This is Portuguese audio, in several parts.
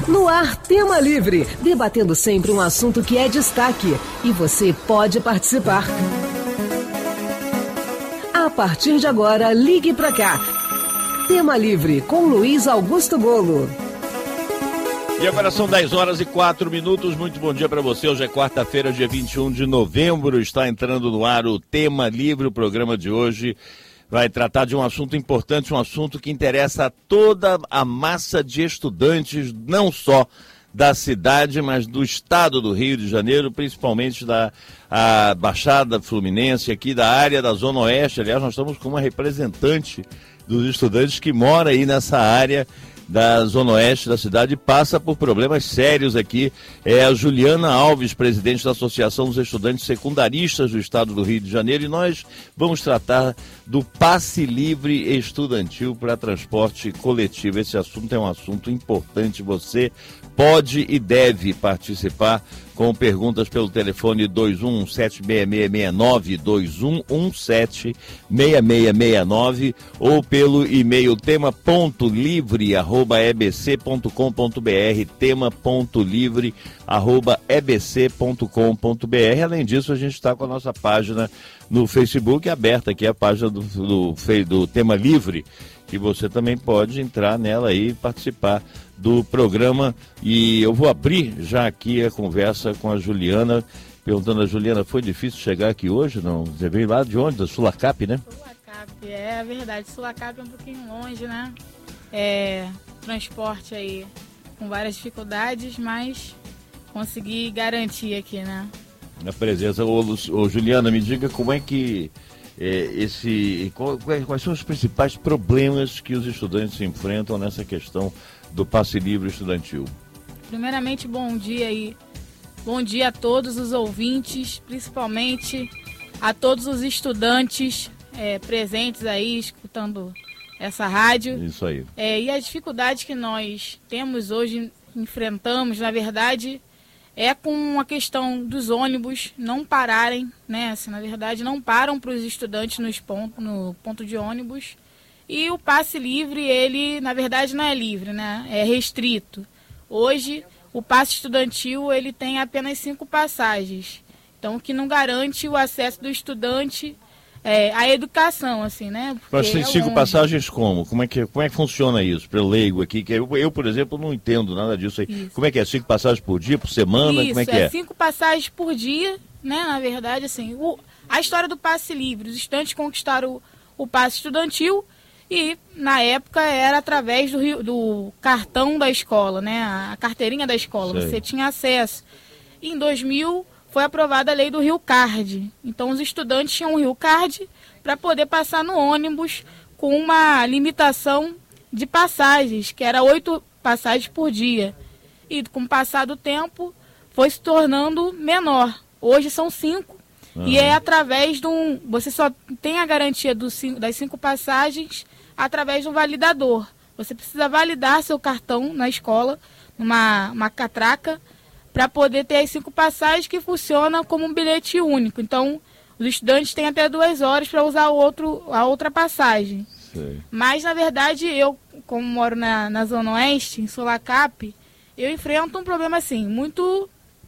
No ar, Tema Livre, debatendo sempre um assunto que é destaque. E você pode participar. A partir de agora, ligue pra cá. Tema Livre, com Luiz Augusto Bolo. E agora são 10h04. Muito bom dia para você. Hoje é quarta-feira, dia 21 de novembro. Está entrando no ar o Tema Livre. O programa de hoje vai tratar de um assunto importante, um assunto que interessa a toda a massa de estudantes, não só da cidade, mas do estado do Rio de Janeiro, principalmente da Baixada Fluminense, aqui da área da Zona Oeste. Aliás, nós estamos com uma representante dos estudantes que mora aí nessa área da Zona Oeste da cidade, passa por problemas sérios aqui. É a Juliana Alves, presidente da Associação dos Estudantes Secundaristas do Estado do Rio de Janeiro, e nós vamos tratar do passe livre estudantil para transporte coletivo. Esse assunto é um assunto importante. Você pode e deve participar com perguntas pelo telefone 21176669, 21176669, ou pelo e-mail tema.livre@ebc.com.br, tema.livre@ebc.com.br. Além disso, a gente está com a nossa página no Facebook aberta, que é a página do Tema Livre, que você também pode entrar nela e participar do programa. E eu vou abrir já aqui a conversa com a Juliana, perguntando a Juliana, foi difícil chegar aqui hoje? Não? Você veio lá de onde? Da Sulacap, né? Sulacap, é verdade. Sulacap é um pouquinho longe, né? Transporte aí com várias dificuldades, mas consegui garantir aqui, né? Na presença. Ô, Juliana, me diga como é que quais são os principais problemas que os estudantes enfrentam nessa questão do passe livre estudantil? Primeiramente, bom dia aí. Bom dia a todos os ouvintes, principalmente a todos os estudantes presentes aí, escutando essa rádio. Isso aí. E as dificuldades que nós temos hoje, enfrentamos, na verdade, é com a questão dos ônibus não pararem, né? Assim, na verdade, não param para os estudantes no ponto de ônibus. E o passe livre, ele, na verdade, não é livre, né? É restrito. Hoje, o passe estudantil, ele tem apenas 5 passagens. Então, o que não garante o acesso do estudante à educação, assim, né? Mas tem 5 passagens como? Como é que funciona isso? Para o leigo aqui, que eu, por exemplo, não entendo nada disso aí. Isso. Como é que é? 5 passagens por dia, por semana? Isso, como é que é? 5 passagens por dia, né? Na verdade, assim, a história do passe livre. Os estudantes conquistaram o passe estudantil e, na época, era através do cartão da escola, né? A carteirinha da escola. Sei. Você tinha acesso. E, em 2000... foi aprovada a lei do Rio Card. Então, os estudantes tinham um Rio Card para poder passar no ônibus com uma limitação de passagens, que era 8 passagens por dia. E, com o passar do tempo, foi se tornando menor. Hoje são 5. E é através de você só tem a garantia das 5 passagens através de um validador. Você precisa validar seu cartão na escola, numa catraca, para poder ter as 5 passagens que funcionam como um bilhete único. Então, os estudantes têm até 2 horas para usar a outra passagem. Sei. Mas, na verdade, eu, como moro na Zona Oeste, em Sulacap, eu enfrento um problema assim, muito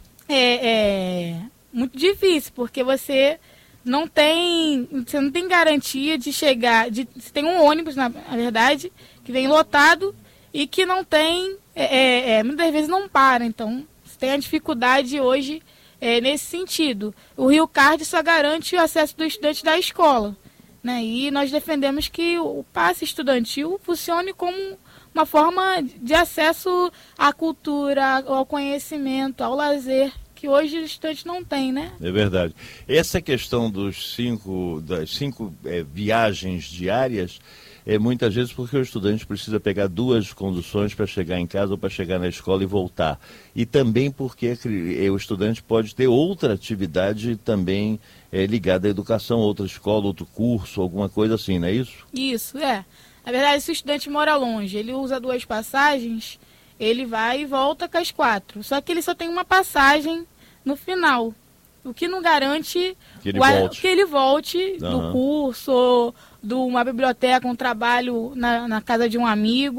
difícil, porque você não tem garantia de chegar. Você tem um ônibus, na verdade, que vem lotado e que não tem, muitas vezes não para. Então, tem a dificuldade hoje nesse sentido. O Rio Card só garante o acesso do estudante da escola, né? E nós defendemos que o passe estudantil funcione como uma forma de acesso à cultura, ao conhecimento, ao lazer, que hoje os estudantes não têm, né? É verdade. Essa questão das 5 viagens diárias muitas vezes porque o estudante precisa pegar 2 conduções para chegar em casa ou para chegar na escola e voltar. E também porque o estudante pode ter outra atividade também ligada à educação, outra escola, outro curso, alguma coisa assim, não é isso? Isso, Na verdade, se o estudante mora longe, ele usa 2 passagens, ele vai e volta com as 4. Só que ele só tem uma passagem no final. O que não garante que ele volte do curso, ou de uma biblioteca, um trabalho na casa de um amigo.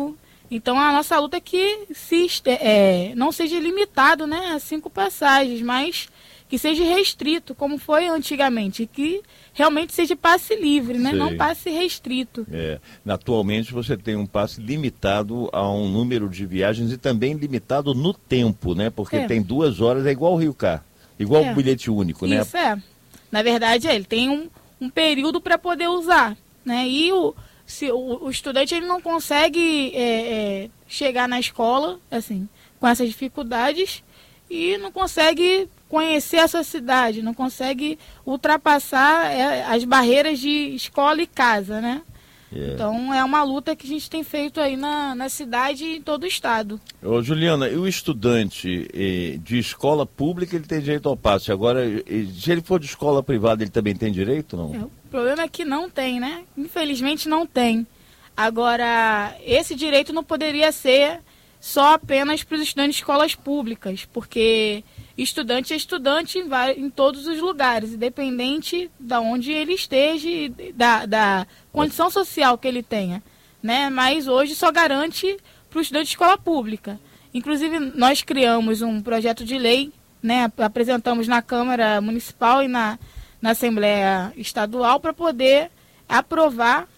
Então a nossa luta é que não seja limitado, né, a 5 passagens, mas que seja restrito, como foi antigamente, que realmente seja passe livre, né? Não passe restrito. Atualmente você tem um passe limitado a um número de viagens e também limitado no tempo, né? Porque tem 2 horas, é igual o Rio Car, igual o bilhete único, né? Isso Na verdade, ele tem um período para poder usar, né? E se o estudante ele não consegue chegar na escola, assim, com essas dificuldades e não consegue conhecer essa cidade, não consegue ultrapassar as barreiras de escola e casa, né? Então é uma luta que a gente tem feito aí na cidade e em todo o estado. Ô, Juliana, e o estudante de escola pública, ele tem direito ao passe. Agora, se ele for de escola privada, ele também tem direito, não? O problema é que não tem, né? Infelizmente não tem. Agora, esse direito não poderia ser só apenas para os estudantes de escolas públicas, porque estudante é estudante em todos os lugares, independente de onde ele esteja e da condição social que ele tenha, né? Mas hoje só garante para o estudante de escola pública. Inclusive, nós criamos um projeto de lei, né? Apresentamos na Câmara Municipal e na Assembleia Estadual para poder aprovar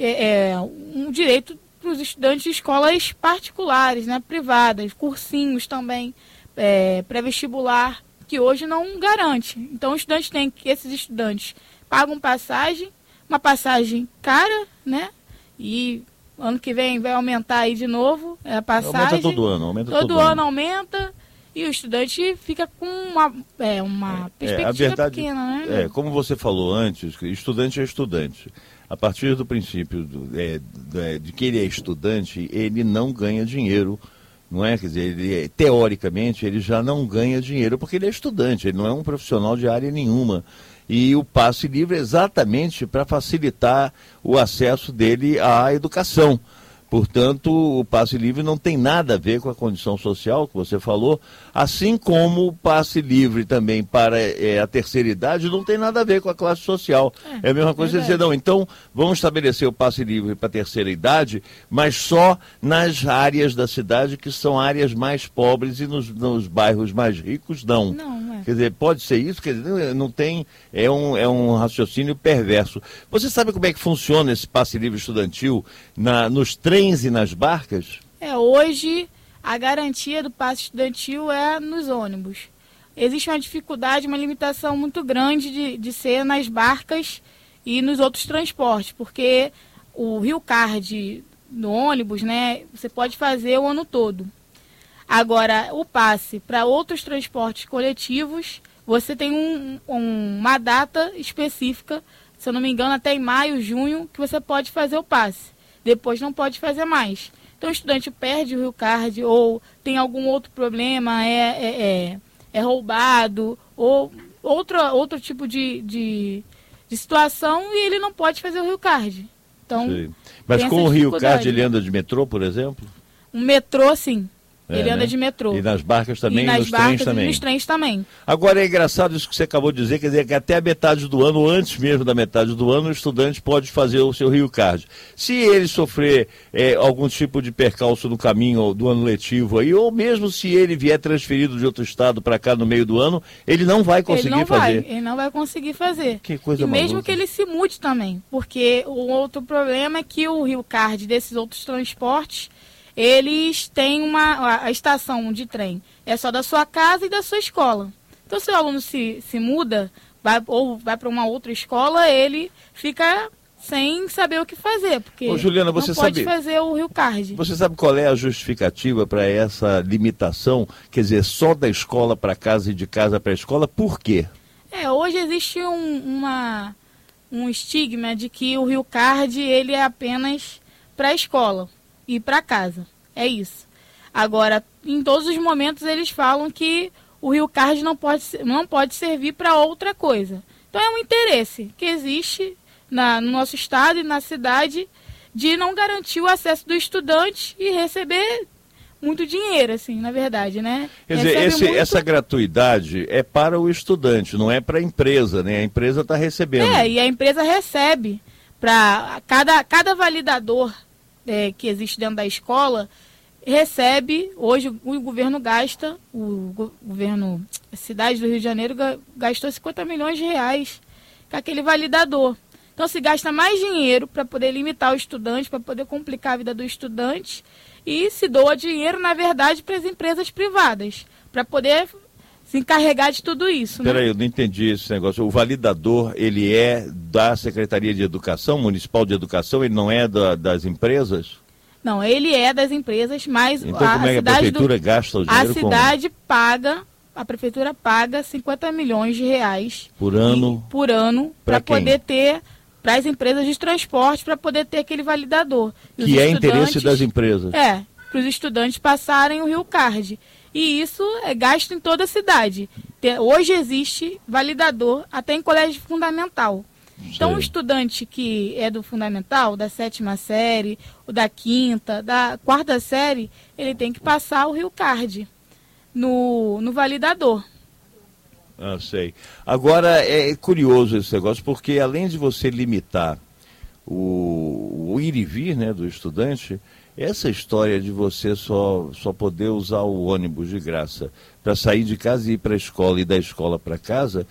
um direito para os estudantes de escolas particulares, né? Privadas, cursinhos também, pré-vestibular, que hoje não garante. Então, esses estudantes pagam uma passagem cara, né? E ano que vem vai aumentar aí de novo a passagem. Aumenta todo ano. Todo ano aumenta e o estudante fica com uma perspectiva pequena, né? Como você falou antes, estudante é estudante. A partir do princípio de que ele é estudante, ele não ganha dinheiro, não é? Quer dizer, teoricamente, ele já não ganha dinheiro porque ele é estudante, ele não é um profissional de área nenhuma. E o passe livre é exatamente para facilitar o acesso dele à educação. Portanto, o passe livre não tem nada a ver com a condição social que você falou, assim como o passe livre também para a terceira idade não tem nada a ver com a classe social. É a mesma coisa dizer, não, então vamos estabelecer o passe livre para a terceira idade, mas só nas áreas da cidade que são áreas mais pobres e nos bairros mais ricos não. Quer dizer, pode ser isso, quer dizer, não tem, é um raciocínio perverso. Você sabe como é que funciona esse passe livre estudantil nos trens e nas barcas? Hoje a garantia do passe estudantil é nos ônibus. Existe uma dificuldade, uma limitação muito grande de ser nas barcas e nos outros transportes, porque o Rio Card no ônibus, né, você pode fazer o ano todo. Agora, o passe para outros transportes coletivos, você tem uma data específica, se eu não me engano, até em maio, junho, que você pode fazer o passe. Depois não pode fazer mais. Então o estudante perde o Rio Card ou tem algum outro problema, é roubado ou outro tipo de situação e ele não pode fazer o Rio Card. Então, mas com o Rio Card ele anda de metrô, por exemplo? Um metrô, sim. Ele anda de metrô. E nas barcas também, e nos trens também. E nos trens também. Agora é engraçado isso que você acabou de dizer, quer dizer que até a metade do ano, ou antes mesmo da metade do ano, o estudante pode fazer o seu Rio Card. Se ele sofrer algum tipo de percalço no caminho do ano letivo aí, ou mesmo se ele vier transferido de outro estado para cá no meio do ano, ele não vai conseguir fazer. Ele não vai conseguir fazer. Que coisa maluca. Mesmo maluca. que ele se mude também, porque o outro problema é que o Rio Card desses outros transportes, eles têm a estação de trem, é só da sua casa e da sua escola. Então, se o aluno se muda, ou vai para uma outra escola, ele fica sem saber o que fazer, porque Juliana, você não pode fazer o Rio Card. Você sabe qual é a justificativa para essa limitação, quer dizer, só da escola para casa e de casa para a escola? Por quê? Hoje existe um estigma de que o Rio Card ele é apenas para a escola e para casa. É isso. Agora, em todos os momentos eles falam que o Rio Card não pode servir para outra coisa. Então é um interesse que existe no nosso estado e na cidade de não garantir o acesso do estudante e receber muito dinheiro, assim, na verdade, né? Quer dizer, essa gratuidade é para o estudante, não é para a empresa, né? A empresa está recebendo. E a empresa recebe para cada validador que existe dentro da escola, recebe, hoje o governo gasta, a cidade do Rio de Janeiro gastou 50 milhões de reais com aquele validador. Então se gasta mais dinheiro para poder limitar o estudante, para poder complicar a vida do estudante, e se doa dinheiro, na verdade, para as empresas privadas, para poder se encarregar de tudo isso. Peraí, eu não entendi esse negócio. O validador, ele é da Secretaria de Educação, Municipal de Educação, ele não é das empresas? Não, ele é das empresas, mas então, como é que a prefeitura gasta o dinheiro? A cidade paga, a prefeitura paga 50 milhões de reais por ano para poder ter, para as empresas de transporte, para poder ter aquele validador. Que é interesse das empresas. Para os estudantes passarem o Rio Card. E isso é gasto em toda a cidade. Hoje existe validador até em colégio fundamental. Então, o estudante que é do fundamental, da 7ª série, o da 5ª, da 4ª série, ele tem que passar o Rio Card no validador. Ah, sei. Agora, é curioso esse negócio, porque além de você limitar o ir e vir, né, do estudante, essa história de você só poder usar o ônibus de graça para sair de casa e ir para a escola e da escola para casa,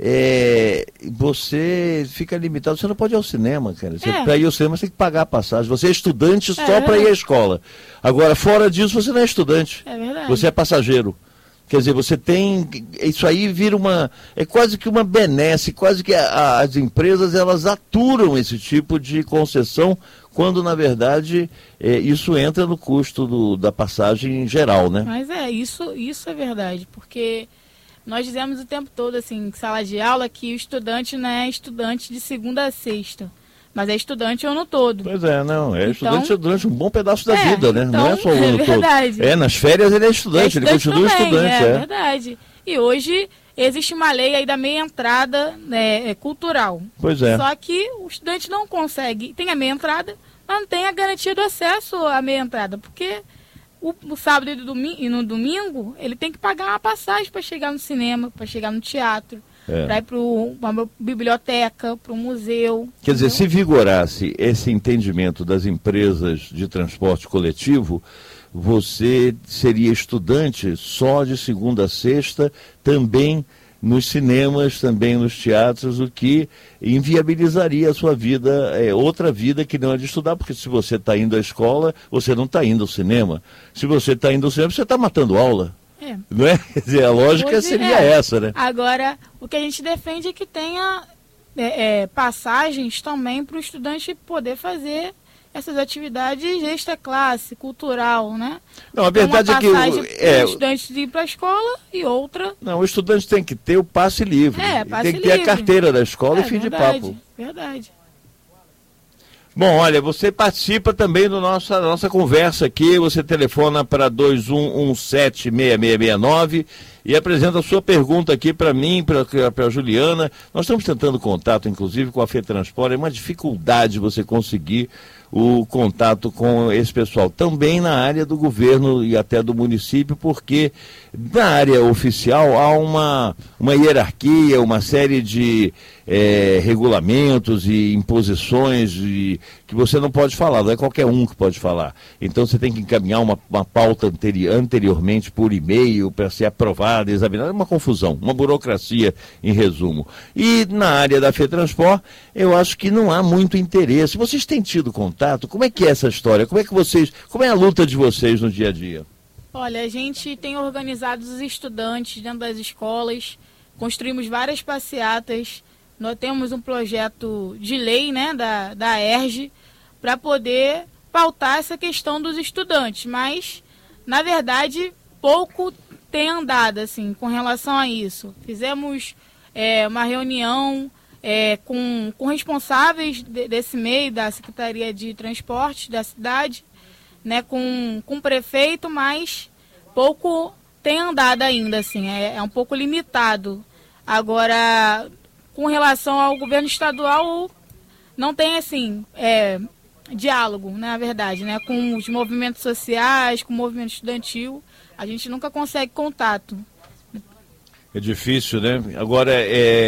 você fica limitado, você não pode ir ao cinema, cara. Para ir ao cinema você tem que pagar a passagem. Você é estudante só para ir à escola. Agora, fora disso, você não é estudante. É verdade. Você é passageiro. Quer dizer, você tem... Isso aí vira uma... É quase que uma benesse, quase que as empresas, elas aturam esse tipo de concessão, quando, na verdade, isso entra no custo da passagem geral, né? Mas isso é verdade, porque... Nós dizemos o tempo todo, assim, em sala de aula, que o estudante não é estudante de segunda a sexta, mas é estudante o ano todo. Pois é, não, estudante durante um bom pedaço da vida, né? Então, não é só o ano verdade. todo. Nas férias ele é estudante, ele continua também, estudante. É verdade. E hoje existe uma lei aí da meia entrada cultural. Pois é. Só que o estudante não consegue, tem a meia entrada, mas não tem a garantia do acesso à meia entrada, porque... O sábado e no domingo, ele tem que pagar uma passagem para chegar no cinema, para chegar no teatro, para ir para uma biblioteca, para um museu. Quer dizer, se vigorasse esse entendimento das empresas de transporte coletivo, você seria estudante só de segunda a sexta, também nos cinemas, também nos teatros, o que inviabilizaria a sua vida, outra vida que não é de estudar, porque se você está indo à escola, você não está indo ao cinema. Se você está indo ao cinema, você está matando aula. Não é? Quer dizer, a lógica hoje, seria essa, né? Agora, o que a gente defende é que tenha passagens também para o estudante poder fazer essas atividades extra-classe, cultural, né? Não, a verdade é que... o estudante de ir para a escola e outra... Não, o estudante tem que ter o passe livre. Passe tem que ter a carteira da escola e fim de papo. Verdade. Bom, olha, você participa também da nossa conversa aqui, você telefona para 21176669 e apresenta a sua pergunta aqui para mim, para a Juliana. Nós estamos tentando contato, inclusive, com a FETransport, é uma dificuldade você conseguir o contato com esse pessoal, também na área do governo e até do município, porque na área oficial há uma hierarquia, uma série de regulamentos e imposições que você não pode falar, não é qualquer um que pode falar. Então você tem que encaminhar uma pauta anteriormente por e-mail para ser aprovada, examinada, é uma confusão, uma burocracia em resumo. E na área da FETransport, eu acho que não há muito interesse. Vocês têm tido contato? Como é que é essa história? Como é a luta de vocês no dia a dia? Olha, a gente tem organizado os estudantes dentro das escolas, construímos várias passeatas, nós temos um projeto de lei, né, da ERJ, para poder pautar essa questão dos estudantes, mas, na verdade, pouco tem andado, assim, com relação a isso. Fizemos uma reunião com responsáveis desse meio, da Secretaria de Transporte da cidade, né, com o prefeito, mas pouco tem andado ainda, assim, é um pouco limitado. Agora, com relação ao governo estadual, não tem, assim, diálogo, na verdade, né, com os movimentos sociais, com o movimento estudantil, a gente nunca consegue contato. É difícil, né? Agora,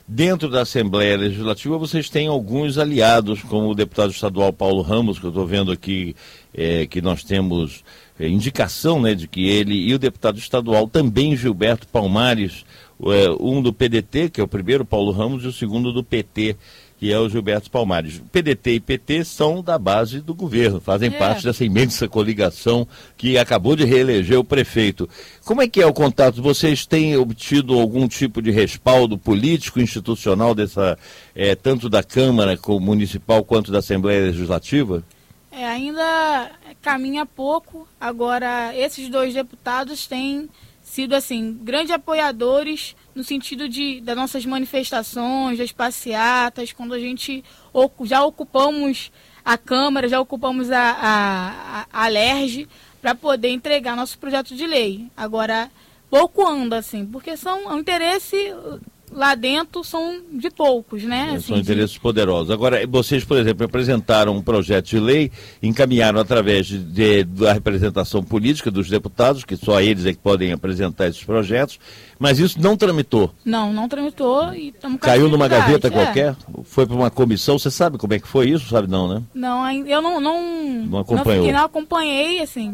dentro da Assembleia Legislativa vocês têm alguns aliados, como o deputado estadual Paulo Ramos, que eu estou vendo aqui, que nós temos indicação, né, de que ele e o deputado estadual também Gilberto Palmares, um do PDT, que é o primeiro Paulo Ramos, e o segundo do PT, que é o Gilberto Palmares. PDT e PT são da base do governo, fazem parte dessa imensa coligação que acabou de reeleger o prefeito. Como é que é o contato? Vocês têm obtido algum tipo de respaldo político, institucional, tanto da Câmara Municipal quanto da Assembleia Legislativa? Ainda caminha pouco. Agora, esses dois deputados têm sido, assim, grandes apoiadores no sentido das nossas manifestações, das passeatas, quando a gente já ocupamos a Câmara, já ocupamos a LERJ para poder entregar nosso projeto de lei. Agora, pouco anda, assim, porque o interesse lá dentro são de poucos, né? Assim, são interesses poderosos. Agora, vocês, por exemplo, apresentaram um projeto de lei, encaminharam através da representação política dos deputados, que só eles é que podem apresentar esses projetos, mas isso não tramitou. Não tramitou e estamos com caiu numa gaveta qualquer? Foi para uma comissão? Você sabe como é que foi isso? Sabe não, né? Não, eu não acompanhou. Não acompanhei, assim,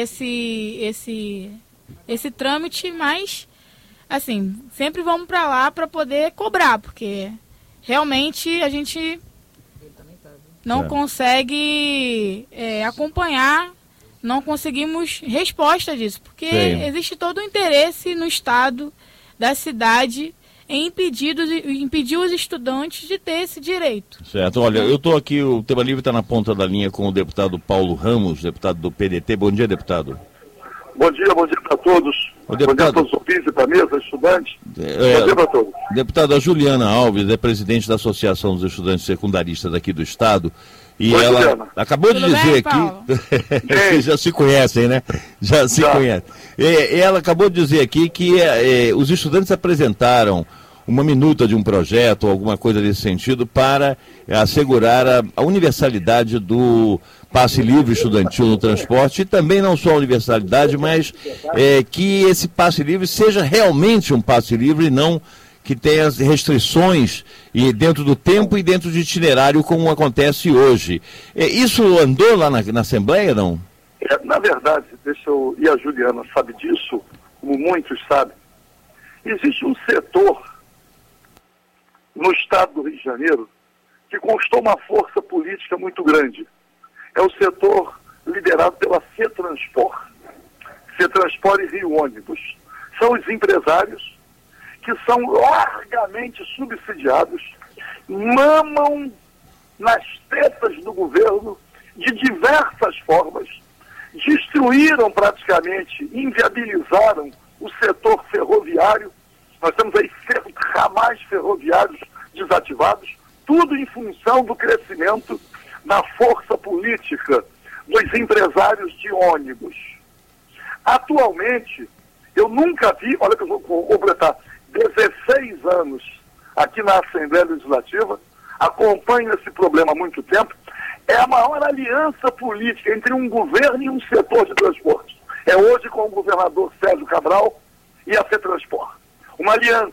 esse trâmite, mas assim, sempre vamos para lá para poder cobrar, porque realmente a gente não consegue acompanhar, não conseguimos resposta disso, porque existe todo o interesse no Estado, da cidade, em impedir os estudantes de ter esse direito. Certo, olha, eu estou aqui, o Tema Livre está na ponta da linha com o deputado Paulo Ramos, deputado do PDT. Bom dia, deputado. Bom dia para todos. Bom dia a todos os ouvintes, para a mesa, estudantes. Bom dia para todos. Deputada, a Juliana Alves é presidente da Associação dos Estudantes Secundaristas aqui do Estado. E oi, ela Juliana. Acabou de dizer aqui, vocês já se conhecem, né? Já se conhecem. Ela acabou de dizer aqui que os estudantes apresentaram uma minuta de um projeto, ou alguma coisa desse sentido, para assegurar a universalidade do passe livre estudantil no transporte, e também não só a universalidade, mas que esse passe livre seja realmente um passe livre e não que tenha as restrições dentro do tempo e dentro de itinerário, como acontece hoje. Isso andou lá na Assembleia, não? Na verdade, e a Juliana sabe disso, como muitos sabem, existe um setor no estado do Rio de Janeiro que conquistou uma força política muito grande. É o setor liderado pela FETranspor e Rio Ônibus. São os empresários que são largamente subsidiados, mamam nas tetas do governo de diversas formas, destruíram praticamente, inviabilizaram o setor ferroviário. Nós temos aí ramais ferroviários desativados, tudo em função do crescimento da força política dos empresários de ônibus. Atualmente, eu nunca vi, olha que eu vou completar 16 anos aqui na Assembleia Legislativa, acompanho esse problema há muito tempo, é a maior aliança política entre um governo e um setor de transporte. É hoje com o governador Sérgio Cabral e a FETranspor. Uma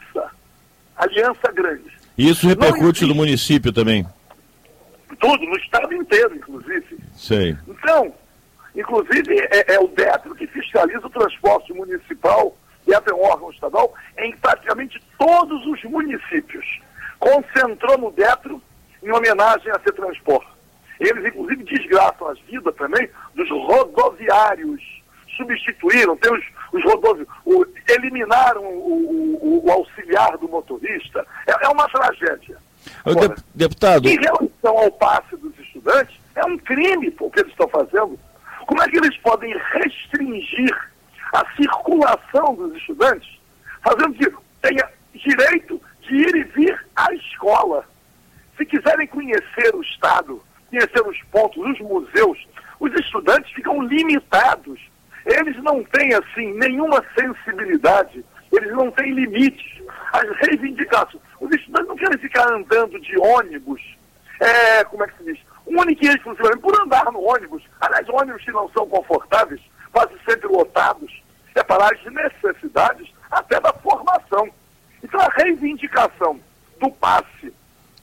aliança grande. Isso repercute no município também? Tudo, no estado inteiro, inclusive. Sei. Então, inclusive, é o DETRO que fiscaliza o transporte municipal, e é um órgão estadual, em praticamente todos os municípios. Concentrou no DETRO em homenagem a FETranspor. Eles, inclusive, desgraçam as vidas também dos rodoviários. Substituíram, tem os rodoviários, eliminaram o auxiliar do motorista. É uma tragédia. Agora, deputado, em relação ao passe dos estudantes, é um crime o que eles estão fazendo. Como é que eles podem restringir a circulação dos estudantes, fazendo que tenha direito de ir e vir à escola? Se quiserem conhecer o Estado, conhecer os pontos, os museus, os estudantes ficam limitados. Eles não têm, assim, nenhuma sensibilidade, eles não têm limites. As reivindicações, os estudantes não querem ficar andando de ônibus, como é que se diz? Única e exclusivamente por andar no ônibus. Aliás, ônibus que não são confortáveis, quase sempre lotados, para as necessidades até da formação. Então a reivindicação do passe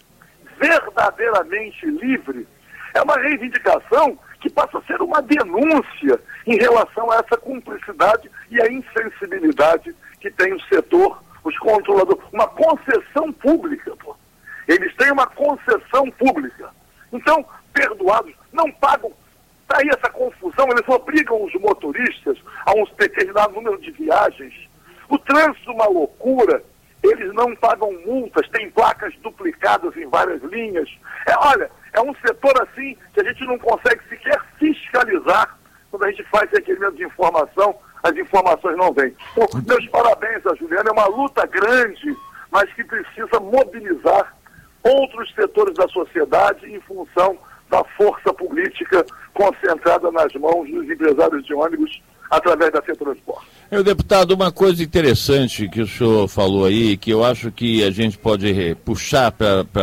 verdadeiramente livre é uma reivindicação que passa a ser uma denúncia em relação a essa cumplicidade e a insensibilidade que tem o setor, os controladores, uma concessão pública, pô. Eles têm uma concessão pública. Então, perdoados, não pagam. Está aí essa confusão, eles obrigam os motoristas a um determinado número de viagens. O trânsito é uma loucura, eles não pagam multas, tem placas duplicadas em várias linhas. Olha, é um setor assim que a gente não consegue sequer fiscalizar quando a gente faz requerimento de informação, as informações não vêm. Então, meus parabéns a Juliana, é uma luta grande, mas que precisa mobilizar outros setores da sociedade em função da força política concentrada nas mãos dos empresários de ônibus através da FETransporte. Deputado, uma coisa interessante que o senhor falou aí, que eu acho que a gente pode puxar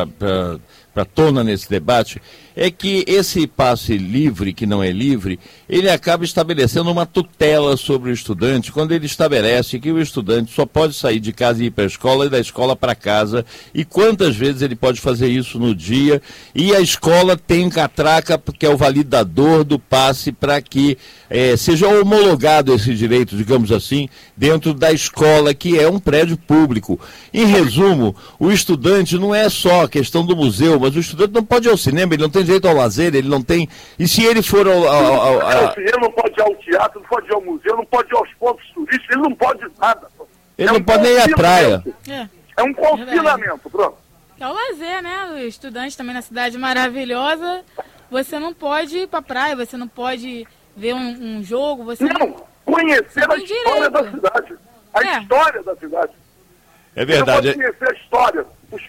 para tona nesse debate, é que esse passe livre, que não é livre, ele acaba estabelecendo uma tutela sobre o estudante, quando ele estabelece que o estudante só pode sair de casa e ir para a escola e da escola para casa, e quantas vezes ele pode fazer isso no dia, e a escola tem catraca, que é o validador do passe, para que seja homologado esse direito, digamos assim, dentro da escola, que é um prédio público. Em resumo, o estudante não é só a questão do museu, mas o estudante não pode ir ao cinema, ele não tem direito ao lazer, ele não tem... E se ele for Ele não pode ir ao teatro, não pode ir ao museu, não pode ir aos pontos turísticos, ele não pode nada. Ele não pode nem ir à praia. É um confinamento, pronto. É o lazer, né? O estudante também na cidade maravilhosa, você não pode ir pra praia, você não pode ver um jogo, você não conhecer a história da cidade. A história da cidade. É verdade. Você não pode conhecer a história.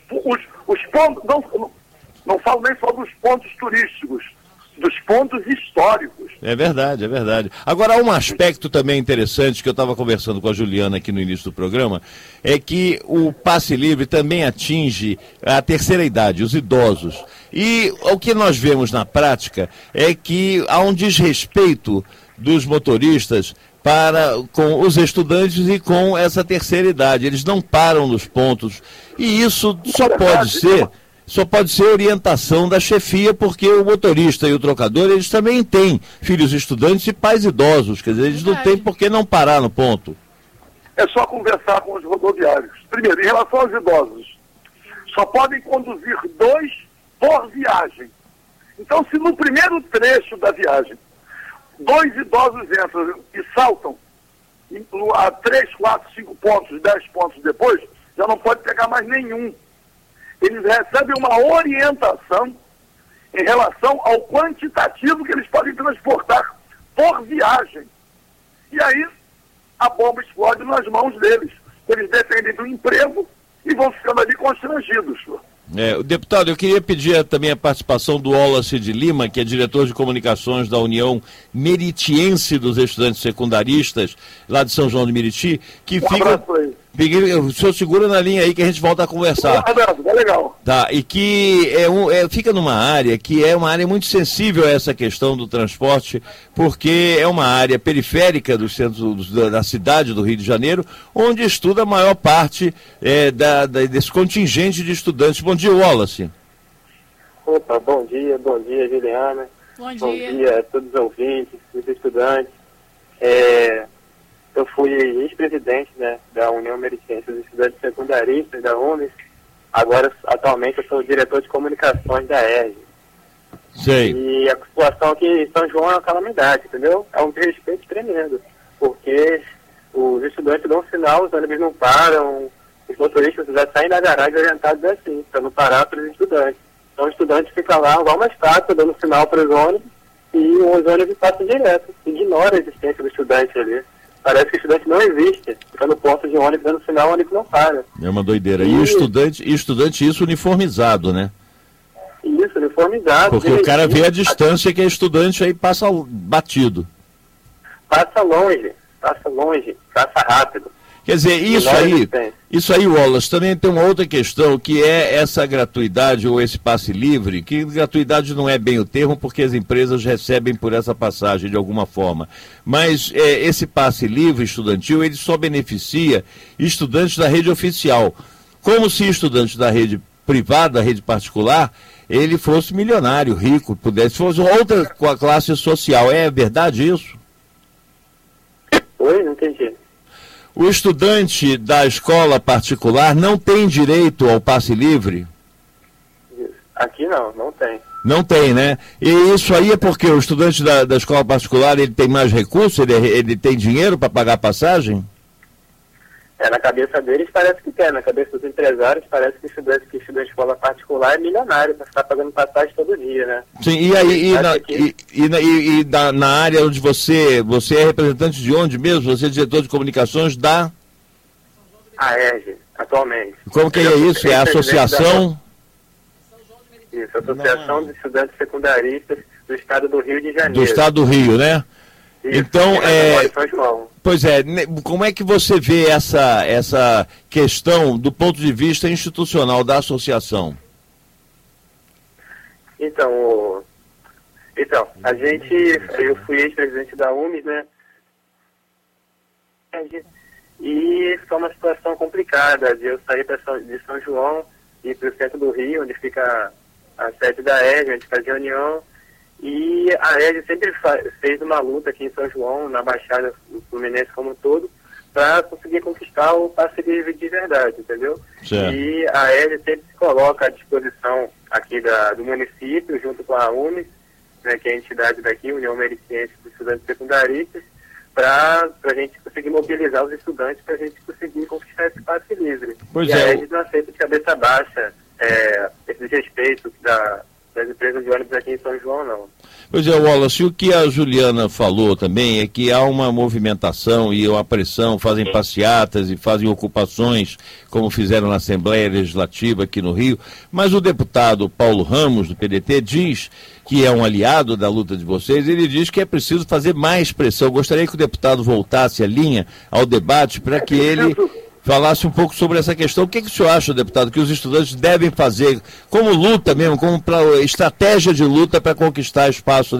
Os pontos, não falo nem só dos pontos turísticos, dos pontos históricos. É verdade, é verdade. Agora, há um aspecto também interessante que eu estava conversando com a Juliana aqui no início do programa, é que o passe livre também atinge a terceira idade, os idosos. E o que nós vemos na prática é que há um desrespeito dos motoristas com os estudantes e com essa terceira idade. Eles não param nos pontos. E isso só pode ser orientação da chefia, porque o motorista e o trocador, eles também têm filhos estudantes e pais idosos. Quer dizer, eles não têm por que não parar no ponto. É só conversar com os rodoviários. Primeiro, em relação aos idosos, só podem conduzir 2 por viagem. Então, se no primeiro trecho da viagem 2 idosos entram e saltam a 3, 4, 5 pontos, 10 pontos depois, já não pode pegar mais nenhum. Eles recebem uma orientação em relação ao quantitativo que eles podem transportar por viagem. E aí a bomba explode nas mãos deles. Eles dependem do emprego e vão ficando ali constrangidos. Deputado, eu queria pedir também a participação do Wallace de Lima, que é diretor de comunicações da União Meritiense dos Estudantes Secundaristas, lá de São João de Meriti, que fica... O senhor segura na linha aí que a gente volta a conversar. É legal. Tá, e que fica numa área que é uma área muito sensível a essa questão do transporte, porque é uma área periférica do centro da cidade do Rio de Janeiro, onde estuda a maior parte desse contingente de estudantes. Bom dia, Wallace. Opa, bom dia, Juliana. Bom dia a todos os ouvintes, os estudantes. Eu fui ex-presidente, né, da União Meritiense dos Estudantes Secundaristas, da UNES. Agora, atualmente, eu sou diretor de comunicações da ERJ. Sei. E a situação aqui em São João é uma calamidade, entendeu? É um desrespeito tremendo, porque os estudantes dão sinal, os ônibus não param, os motoristas já saem da garagem orientados assim, para não parar para os estudantes. Então, o estudante fica lá, igual uma estátua, dando sinal para os ônibus, e os ônibus passam direto, ignora a existência do estudante ali. Parece que o estudante não existe. Fica no ponto de ônibus dando sinal, o ônibus não para. É uma doideira. E o estudante isso uniformizado, né? Isso, uniformizado. Porque o cara vê a distância que é estudante, aí passa batido. Passa longe, passa rápido. Quer dizer, isso aí, Wallace, também tem uma outra questão, que é essa gratuidade ou esse passe livre, que gratuidade não é bem o termo, porque as empresas recebem por essa passagem de alguma forma. Mas esse passe livre estudantil, ele só beneficia estudantes da rede oficial. como se estudante da rede privada, da rede particular, ele fosse milionário, rico, fosse outra classe social. É verdade isso? Oi, não entendi. O estudante da escola particular não tem direito ao passe livre? Aqui não tem. Não tem, né? E isso aí é porque o estudante da escola particular, ele tem mais recursos, ele tem dinheiro para pagar a passagem? Na cabeça deles parece que tem, na cabeça dos empresários parece que estudante que estuda em escola particular é milionário, para ficar pagando passagem todo dia, né? Sim, e aí na área onde você é representante de onde mesmo? Você é diretor de comunicações da... A ERJ, atualmente. Como que é isso? É a associação... Isso, Associação de Estudantes Secundaristas do Estado do Rio de Janeiro. Do Estado do Rio, né? Isso, então, São João. Pois é, como é que você vê essa questão do ponto de vista institucional da associação? Então, eu fui ex-presidente da UMES, né? E foi uma situação complicada de eu sair de São João e ir para o centro do Rio, onde fica a sede da ERJ, onde faz reunião. E a ERJ sempre fez uma luta aqui em São João, na Baixada Fluminense como um todo, para conseguir conquistar o passe livre de verdade, entendeu? Certo. E a ERJ sempre se coloca à disposição aqui do município, junto com a UMES, né, que é a entidade daqui, União Mericiense dos Estudantes Secundaristas, para a gente conseguir mobilizar os estudantes para a gente conseguir conquistar esse passe livre. Pois e é. a ERJ não aceita de cabeça baixa esse desrespeito das empresas de ônibus aqui em São João, não. Pois é, Wallace, o que a Juliana falou também é que há uma movimentação e uma pressão, fazem passeatas e fazem ocupações, como fizeram na Assembleia Legislativa aqui no Rio, mas o deputado Paulo Ramos, do PDT, diz que é um aliado da luta de vocês, ele diz que é preciso fazer mais pressão. Gostaria que o deputado voltasse a linha ao debate para que ele falasse um pouco sobre essa questão. O que o senhor acha, deputado, que os estudantes devem fazer como luta mesmo, como estratégia de luta para conquistar espaço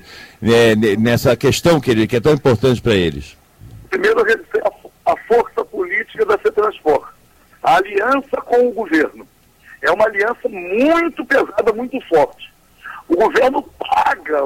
nessa questão que é tão importante para eles? Primeiro, a força política da CETRANSFOR, a aliança com o governo. É uma aliança muito pesada, muito forte. O governo paga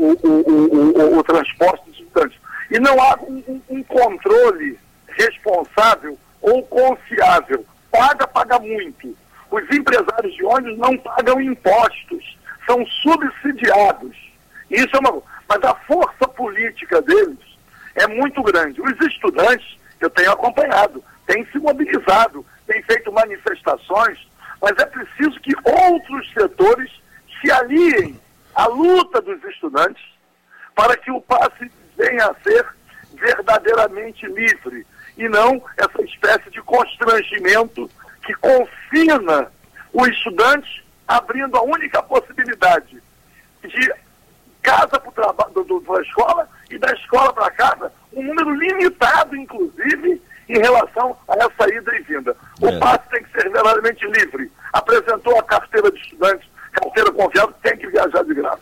o transporte dos estudantes. E não há um controle responsável ou confiável. Paga muito. Os empresários de ônibus não pagam impostos, são subsidiados. Isso é mas a força política deles é muito grande. Os estudantes, eu tenho acompanhado, têm se mobilizado, têm feito manifestações, mas é preciso que outros setores se aliem à luta dos estudantes para que o passe venha a ser verdadeiramente livre, e não essa espécie de constrangimento que confina o estudante, abrindo a única possibilidade de casa para o trabalho da escola e da escola para casa, um número limitado, inclusive, em relação a essa ida e vinda. O passe tem que ser verdadeiramente livre. Apresentou a carteira de estudante, carteira confiável, tem que viajar de graça.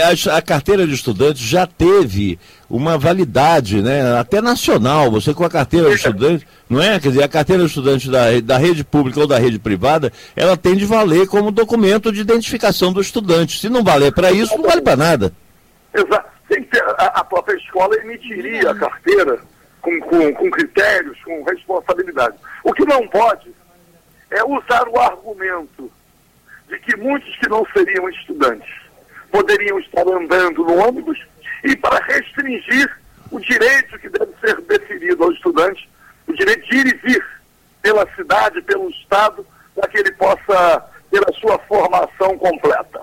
A carteira de estudante já teve uma validade, né, até nacional. Você com a carteira de estudante, não é? Quer dizer, a carteira de estudante da rede pública ou da rede privada, ela tem de valer como documento de identificação do estudante. Se não valer para isso, não vale para nada. Exato. Tem que ter, a própria escola emitiria a carteira com critérios, com responsabilidade. O que não pode é usar o argumento de que muitos que não seriam estudantes poderiam estar andando no ônibus e para restringir o direito que deve ser deferido ao estudante, o direito de ir e vir pela cidade, pelo estado, para que ele possa ter a sua formação completa.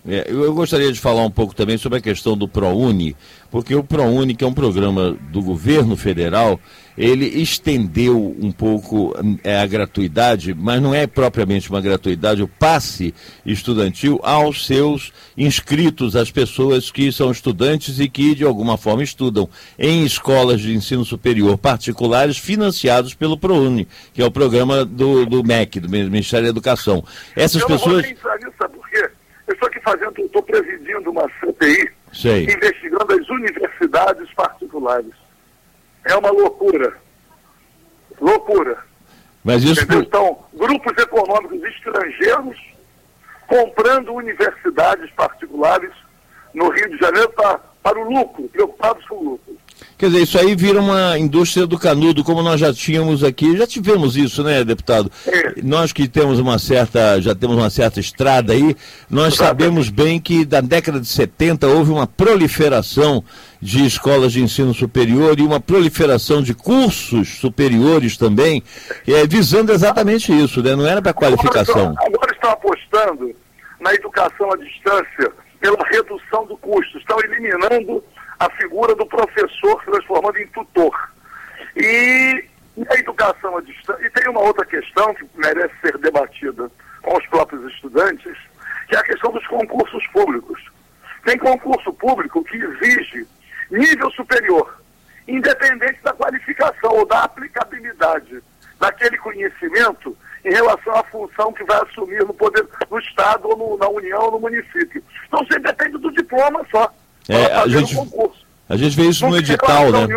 Eu gostaria de falar um pouco também sobre a questão do ProUni, porque o ProUni, que é um programa do governo federal, ele estendeu um pouco a gratuidade, mas não é propriamente uma gratuidade, o passe estudantil aos seus inscritos, às pessoas que são estudantes e que de alguma forma estudam em escolas de ensino superior particulares financiados pelo ProUni, que é o programa do MEC, do Ministério da Educação. Essas pessoas... Eu estou aqui estou presidindo uma CPI, investigando as universidades particulares. É uma loucura. Loucura. Mas isso... Entendeu? Então, grupos econômicos estrangeiros comprando universidades particulares no Rio de Janeiro para o lucro, preocupados com o lucro. Quer dizer, isso aí vira uma indústria do canudo, como nós já tínhamos aqui, já tivemos isso, né, deputado? Nós que temos já temos uma certa estrada aí, nós sabemos bem que da década de 70 houve uma proliferação de escolas de ensino superior e uma proliferação de cursos superiores também, visando exatamente isso, né? Não era para qualificação. Agora estão apostando na educação à distância pela redução do custo, estão eliminando a figura do professor, transformando em tutor. E a educação à distância... E tem uma outra questão que merece ser debatida com os próprios estudantes, que é a questão dos concursos públicos. Tem concurso público que exige nível superior, independente da qualificação ou da aplicabilidade daquele conhecimento em relação à função que vai assumir no poder do Estado, ou na União, ou no município. Então, você depende do diploma só. A gente vê isso no edital, né?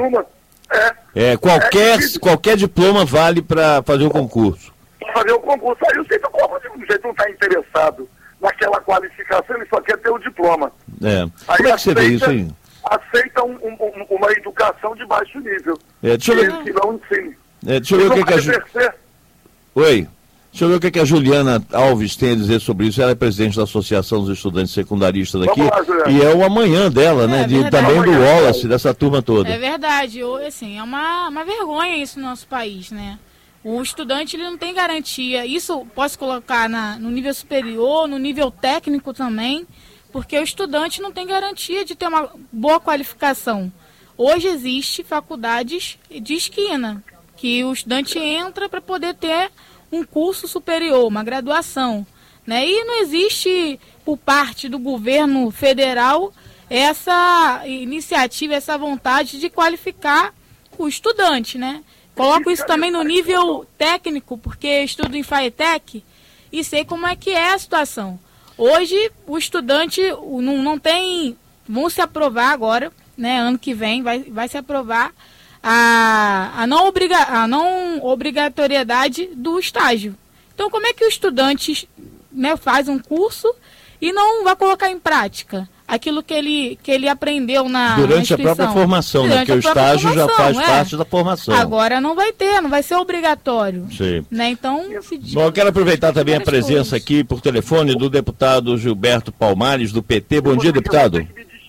Qualquer diploma vale para fazer o concurso. Para fazer o concurso. Aí o jeito não está interessado naquela qualificação, ele só quer ter o diploma. Aí como é que você vê isso aí? Aceita uma educação de baixo nível. Deixa eu ver. Que não ensine. Deixa eu ver o que Oi. Deixa eu ver o que a Juliana Alves tem a dizer sobre isso. Ela é presidente da Associação dos Estudantes Secundaristas daqui. E é o amanhã dela, né? Também do Wallace, dessa turma toda. É verdade. Assim, é uma vergonha isso no nosso país, né? O estudante ele não tem garantia. Isso posso colocar no nível superior, no nível técnico também, porque o estudante não tem garantia de ter uma boa qualificação. Hoje existe faculdades de esquina, que o estudante entra para poder ter um curso superior, uma graduação, né? E não existe, por parte do governo federal, essa iniciativa, essa vontade de qualificar o estudante, né? Coloco isso também no nível técnico, porque estudo em FATEC e sei como é que é a situação. Hoje, o estudante não tem... Vão se aprovar agora, né? Ano que vem vai se aprovar a não obrigatoriedade do estágio. Então, como é que o estudante, né, faz um curso e não vai colocar em prática aquilo que ele aprendeu durante a própria formação, né? Porque o estágio já faz parte da formação. Agora não vai ser obrigatório. Sim. Né? Então, bom, eu quero aproveitar também a presença aqui por telefone do deputado Gilberto Palmares, do PT. Bom dia, deputado.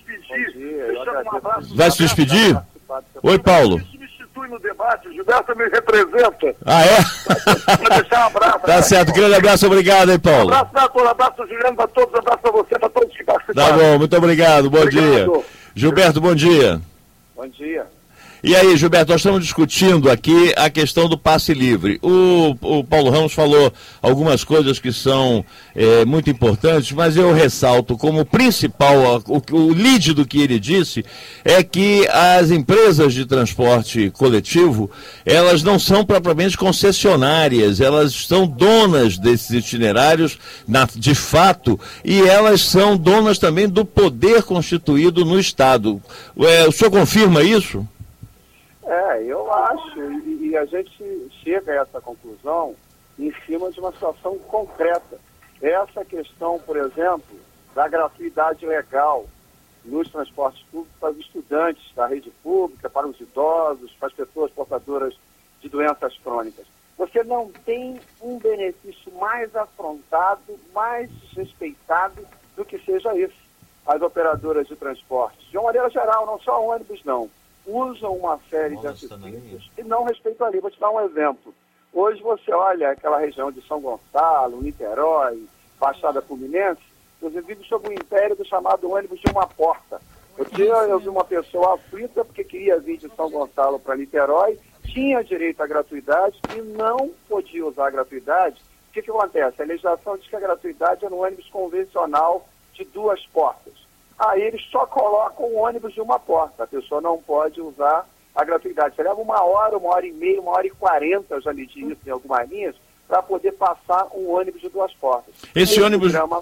Vai se despedir? Oi, Paulo. Substitui no debate, o Gilberto me representa. Ah, é? Vou deixar um abraço. Tá certo, grande abraço, obrigado, hein, Paulo. Um abraço para abraço, Juliano, para todos, abraço para você, para todos que participaram. Tá bom, muito obrigado, bom dia. Gilberto, bom dia. Bom dia. E aí, Gilberto, nós estamos discutindo aqui a questão do passe livre. O Paulo Ramos falou algumas coisas que são muito importantes, mas eu ressalto como principal, o lead do que ele disse, é que as empresas de transporte coletivo, elas não são propriamente concessionárias, elas são donas desses itinerários, de fato, e elas são donas também do poder constituído no Estado. O senhor confirma isso? Eu acho, e a gente chega a essa conclusão em cima de uma situação concreta. Essa questão, por exemplo, da gratuidade legal nos transportes públicos para os estudantes da rede pública, para os idosos, para as pessoas portadoras de doenças crônicas. Você não tem um benefício mais afrontado, mais desrespeitado do que seja isso. As operadoras de transporte, de uma maneira geral, não só ônibus, não, usam uma série de assistências e não respeitam a lei. Vou te dar um exemplo. Hoje você olha aquela região de São Gonçalo, Niterói, Baixada Fluminense, você vive sob o império do chamado ônibus de uma porta. Eu vi uma pessoa aflita porque queria vir de São Gonçalo para Niterói, tinha direito à gratuidade e não podia usar a gratuidade. O que acontece? A legislação diz que a gratuidade é no ônibus convencional de 2 portas. Aí eles só colocam o ônibus de uma porta. A pessoa não pode usar a gratuidade. Você leva 1 hora, 1h30, 1h40, eu já medi isso em algumas linhas, para poder passar um ônibus de 2 portas. Esse ônibus...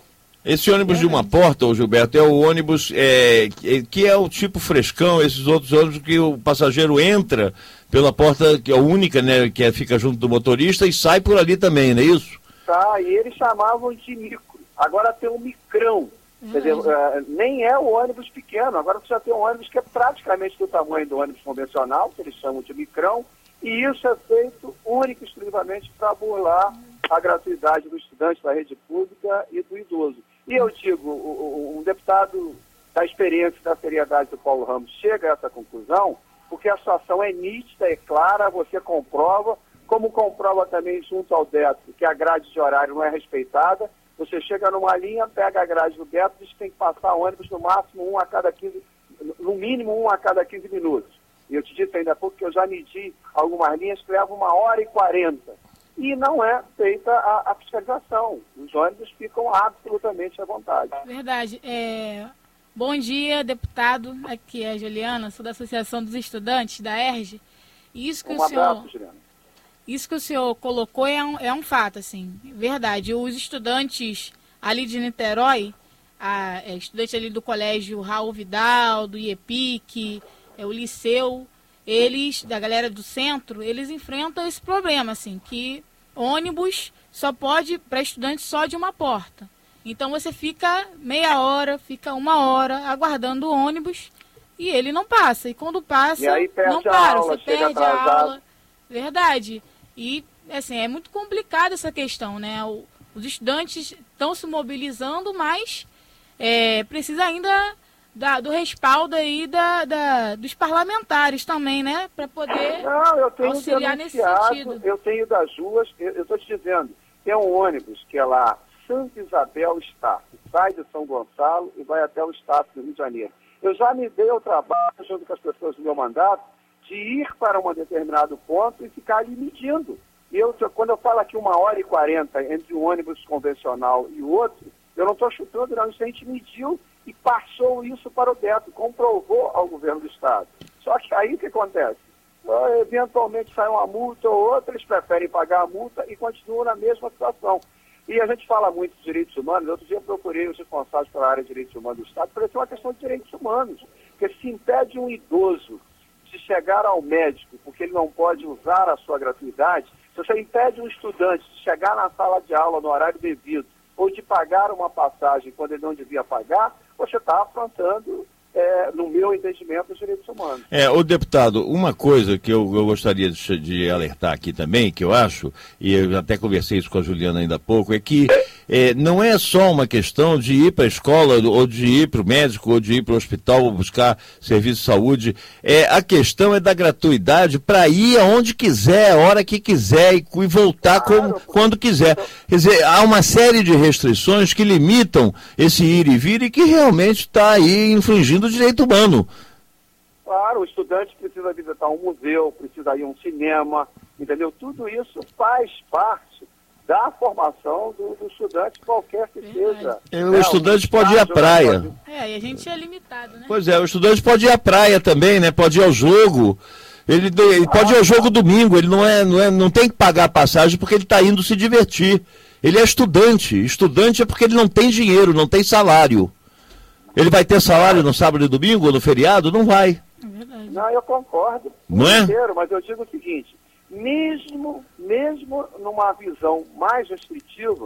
Esse ônibus de uma porta, ô Gilberto, é o ônibus que é o tipo frescão, esses outros ônibus que o passageiro entra pela porta, que é a única, né, que fica junto do motorista e sai por ali também, não é isso? Tá, e eles chamavam de micro. Agora tem o micrão. Quer dizer, nem é o ônibus pequeno, agora você já tem um ônibus que é praticamente do tamanho do ônibus convencional, que eles chamam de micrão, e isso é feito única e exclusivamente para burlar a gratuidade do estudante da rede pública e do idoso. E eu digo, um deputado da experiência e da seriedade do Paulo Ramos chega a essa conclusão, porque a situação é nítida, é clara, você comprova, como comprova também junto ao DETRO, que a grade de horário não é respeitada. Você chega numa linha, pega a grade do DETRO, diz que tem que passar ônibus no máximo no mínimo um a cada 15 minutos. E eu te disse ainda há pouco que eu já medi algumas linhas que levam 1h40. E não é feita a fiscalização. Os ônibus ficam absolutamente à vontade. Verdade. Bom dia, deputado. Aqui é a Juliana, sou da Associação dos Estudantes da ERJ. Isso que abraço, Juliana. Isso que o senhor colocou é um fato, assim, verdade. Os estudantes ali de Niterói, estudante ali do colégio Raul Vidal, do IEPIC, o Liceu, eles, da galera do centro, eles enfrentam esse problema, assim, que ônibus só pode para estudante só de uma porta. Então você fica meia hora, fica 1 hora aguardando o ônibus e ele não passa. E quando passa, e aí não para, aula, você perde a aula. Verdade. E, assim, é muito complicado essa questão, né? Os estudantes estão se mobilizando, mas precisa ainda do respaldo aí dos parlamentares também, né? Para poder auxiliar nesse sentido. Eu tenho das ruas, eu estou te dizendo, tem um ônibus que é lá, Santa Isabel Estácio, sai de São Gonçalo e vai até o Estácio do Rio de Janeiro. Eu já me dei ao trabalho, junto com as pessoas do meu mandato, de ir para um determinado ponto e ficar ali medindo. E quando eu falo aqui 1h40 entre um ônibus convencional e o outro, eu não estou chutando, não. Isso a gente mediu e passou isso para o DETRO, comprovou ao governo do Estado. Só que aí o que acontece? Eventualmente sai uma multa ou outra, eles preferem pagar a multa e continuam na mesma situação. E a gente fala muito de direitos humanos. Outro dia eu procurei os responsáveis pela área de direitos humanos do Estado, para ser uma questão de direitos humanos. Porque se impede um idoso de chegar ao médico porque ele não pode usar a sua gratuidade, se você impede um estudante de chegar na sala de aula no horário devido ou de pagar uma passagem quando ele não devia pagar, você está afrontando, no meu entendimento, os direitos humanos. O deputado, uma coisa que eu gostaria de alertar aqui também, que eu acho, e eu até conversei isso com a Juliana ainda há pouco, é que não é só uma questão de ir para a escola, ou de ir para o médico, ou de ir para o hospital, ou buscar serviço de saúde. A questão é da gratuidade para ir aonde quiser, a hora que quiser, e voltar quando quiser. Quer dizer, há uma série de restrições que limitam esse ir e vir e que realmente está aí infringindo o direito humano. Claro, o estudante precisa visitar um museu, precisa ir a um cinema, entendeu? Tudo isso faz parte da formação do estudante, qualquer que seja. O estudante pode ir à praia. E a gente é limitado, né? Pois o estudante pode ir à praia também, né? Pode ir ao jogo. Ele pode ir ao jogo domingo, ele não tem que pagar a passagem porque ele está indo se divertir. Ele é estudante. Estudante é porque ele não tem dinheiro, não tem salário. Ele vai ter salário no sábado e domingo, ou no feriado? Não vai. É verdade. Não, eu concordo. Não é? Mas eu digo o seguinte, mesmo numa visão mais restritiva,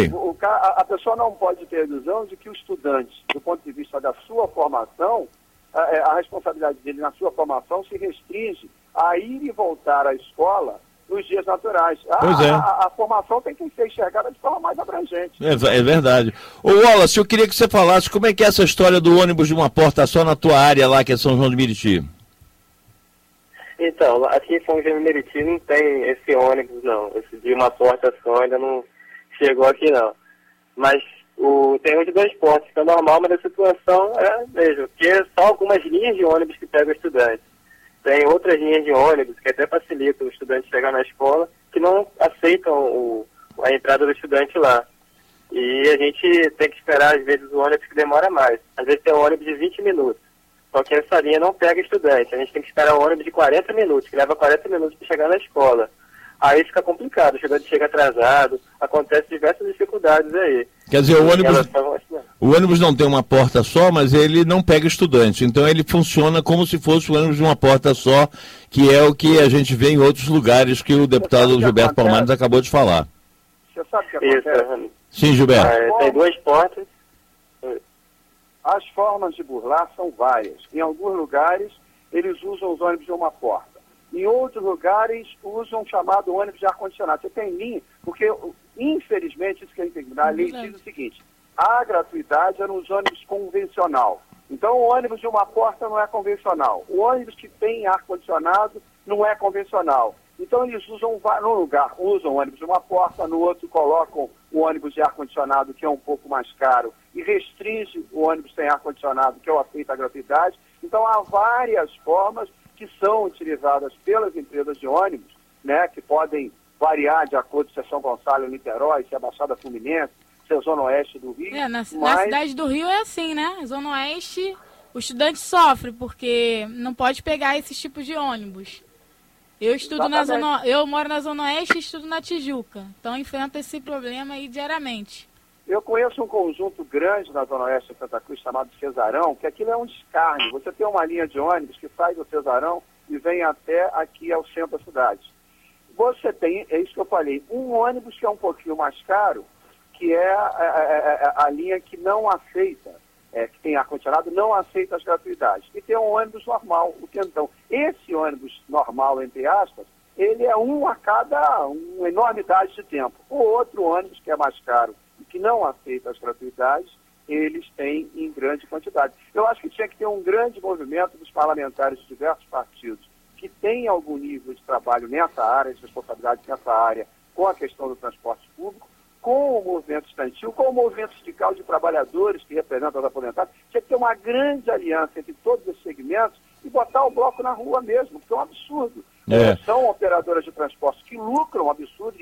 a pessoa não pode ter a visão de que o estudante, do ponto de vista da sua formação, a responsabilidade dele na sua formação se restringe a ir e voltar à escola nos dias naturais. A formação tem que ser enxergada de forma mais abrangente. É verdade. Ô Wallace, eu queria que você falasse como é que é essa história do ônibus de uma porta só na tua área lá, que é São João de Meriti. Então, aqui em São João de Meriti não tem esse ônibus, não. Esse de uma porta só ainda não chegou aqui, não. Mas tem um de 2 portas, que é normal, mas a situação é mesmo, porque só algumas linhas de ônibus que pegam estudantes. Tem outras linhas de ônibus que até facilitam o estudante chegar na escola, que não aceitam a entrada do estudante lá. E a gente tem que esperar, às vezes, o ônibus que demora mais. Às vezes tem um ônibus de 20 minutos. Só que essa linha não pega estudante. A gente tem que esperar um ônibus de 40 minutos, que leva 40 minutos para chegar na escola. aí fica complicado, o estudante chega atrasado, acontece diversas dificuldades aí. Quer dizer, o ônibus não tem uma porta só, mas ele não pega estudante, então ele funciona como se fosse o ônibus de uma porta só, que é o que a gente vê em outros lugares que o deputado Gilberto Palmares acabou de falar. Você sabe o que acontece? Sim, Gilberto. Tem duas portas. As formas de burlar são várias. Em alguns lugares, eles usam os ônibus de uma porta. Em outros lugares, usam o chamado ônibus de ar-condicionado. Você tem linha, porque, infelizmente, isso que a gente tem que dar, a lei diz o seguinte: a gratuidade é nos ônibus convencional. Então, o ônibus de uma porta não é convencional. O ônibus que tem ar-condicionado não é convencional. Então, eles usam, num lugar, usam o ônibus de uma porta, no outro colocam o ônibus de ar-condicionado, que é um pouco mais caro, e restringe o ônibus sem ar-condicionado, que é o aceito a gratuidade. Então, há várias formas que são utilizadas pelas empresas de ônibus, né, que podem variar de acordo se é São Gonçalo, Niterói, se é Baixada Fluminense, se é Zona Oeste do Rio. Na cidade do Rio é assim, né? Zona Oeste, o estudante sofre, porque não pode pegar esses tipos de ônibus. Eu estudo eu moro na Zona Oeste e estudo na Tijuca, então enfrento esse problema aí diariamente. Eu conheço um conjunto grande na Zona Oeste de Santa Cruz chamado Cesarão, que aquilo é um escárnio. Você tem uma linha de ônibus que sai do Cesarão e vem até aqui ao centro da cidade. Você tem, é isso que eu falei, um ônibus que é um pouquinho mais caro, que é a linha que não aceita, que tem ar-condicionado, não aceita as gratuidades. E tem um ônibus normal, o Quentão. Esse ônibus normal, entre aspas, ele é a cada uma enormidade de tempo. O outro ônibus, que é mais caro, que não aceita as gratuidades, eles têm em grande quantidade. Eu acho que tinha que ter um grande movimento dos parlamentares de diversos partidos que têm algum nível de trabalho nessa área, de responsabilidade nessa área, com a questão do transporte público, com o movimento estudantil, com o movimento sindical de trabalhadores que representam os aposentados. Tinha que ter uma grande aliança entre todos esses segmentos e botar o bloco na rua mesmo, porque é um absurdo. São operadoras de transporte que lucram um absurdo,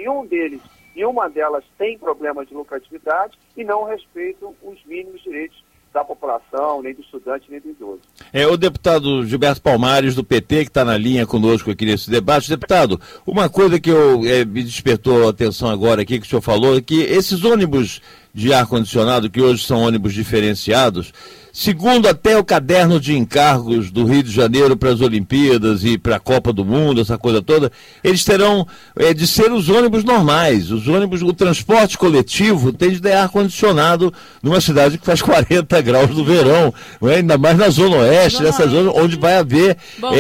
e uma delas tem problemas de lucratividade e não respeitam os mínimos direitos da população, nem do estudante, nem do idoso. O deputado Gilberto Palmares, do PT, que está na linha conosco aqui nesse debate. Deputado, uma coisa que me despertou a atenção agora aqui, que o senhor falou, é que esses ônibus de ar-condicionado, que hoje são ônibus diferenciados, segundo até o caderno de encargos do Rio de Janeiro para as Olimpíadas e para a Copa do Mundo, essa coisa toda, eles terão de ser os ônibus normais. Os ônibus, o transporte coletivo tem de ter ar-condicionado numa cidade que faz 40 graus no verão, não é? Ainda mais na Zona Oeste, nessa zona onde vai haver...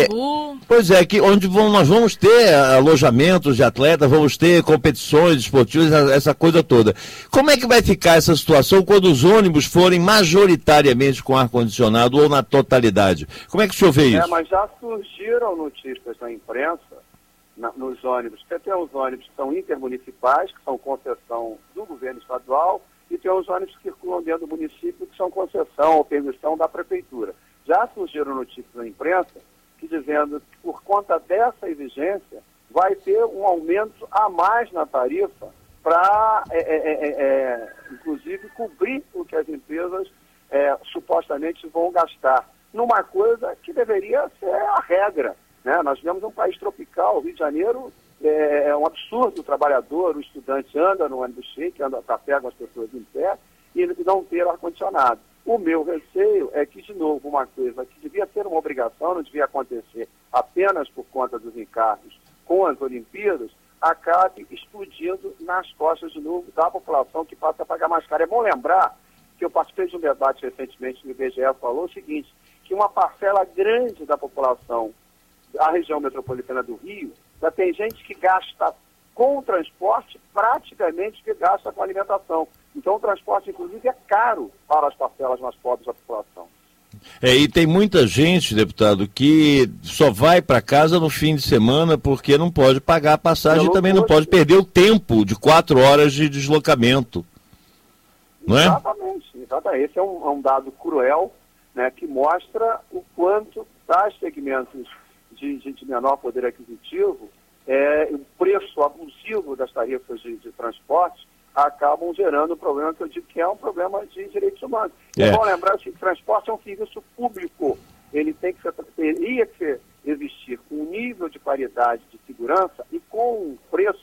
Pois é, nós vamos ter alojamentos de atletas, vamos ter competições esportivas, essa coisa toda. Como é que vai ficar essa situação quando os ônibus forem majoritariamente com ar-condicionado ou na totalidade? Como é que o senhor vê isso? Mas já surgiram notícias na imprensa, nos ônibus, que tem os ônibus que são intermunicipais, que são concessão do governo estadual, e tem os ônibus que circulam dentro do município, que são concessão ou permissão da prefeitura. Já surgiram notícias na imprensa dizendo que por conta dessa exigência vai ter um aumento a mais na tarifa para, inclusive, cobrir o que as empresas supostamente vão gastar, numa coisa que deveria ser a regra, né? Nós vivemos um país tropical, o Rio de Janeiro é um absurdo, o trabalhador, o estudante anda no ônibus cheio, que anda a pé com as pessoas em pé, e não ter ar-condicionado. O meu receio é que, de novo, uma coisa que devia ser uma obrigação, não devia acontecer apenas por conta dos encargos com as Olimpíadas, acabe explodindo nas costas, de novo, da população que passa a pagar mais caro. É bom lembrar que eu participei de um debate recentemente no IBGE, falou o seguinte, que uma parcela grande da população da região metropolitana do Rio, já tem gente que gasta com o transporte praticamente que gasta com alimentação. Então o transporte, inclusive, é caro para as parcelas mais pobres da população. E tem muita gente, deputado, que só vai para casa no fim de semana porque não pode pagar a passagem e também não pode perder o tempo de 4 horas de deslocamento. Não é? Exatamente. Esse é um dado cruel, né, que mostra o quanto das segmentos de menor poder aquisitivo, o preço abusivo das tarifas de transporte acabam gerando um problema que eu digo que é um problema de direitos humanos. É bom lembrar que o transporte é um serviço público. Ele teria que existir com um nível de qualidade de segurança e com um preço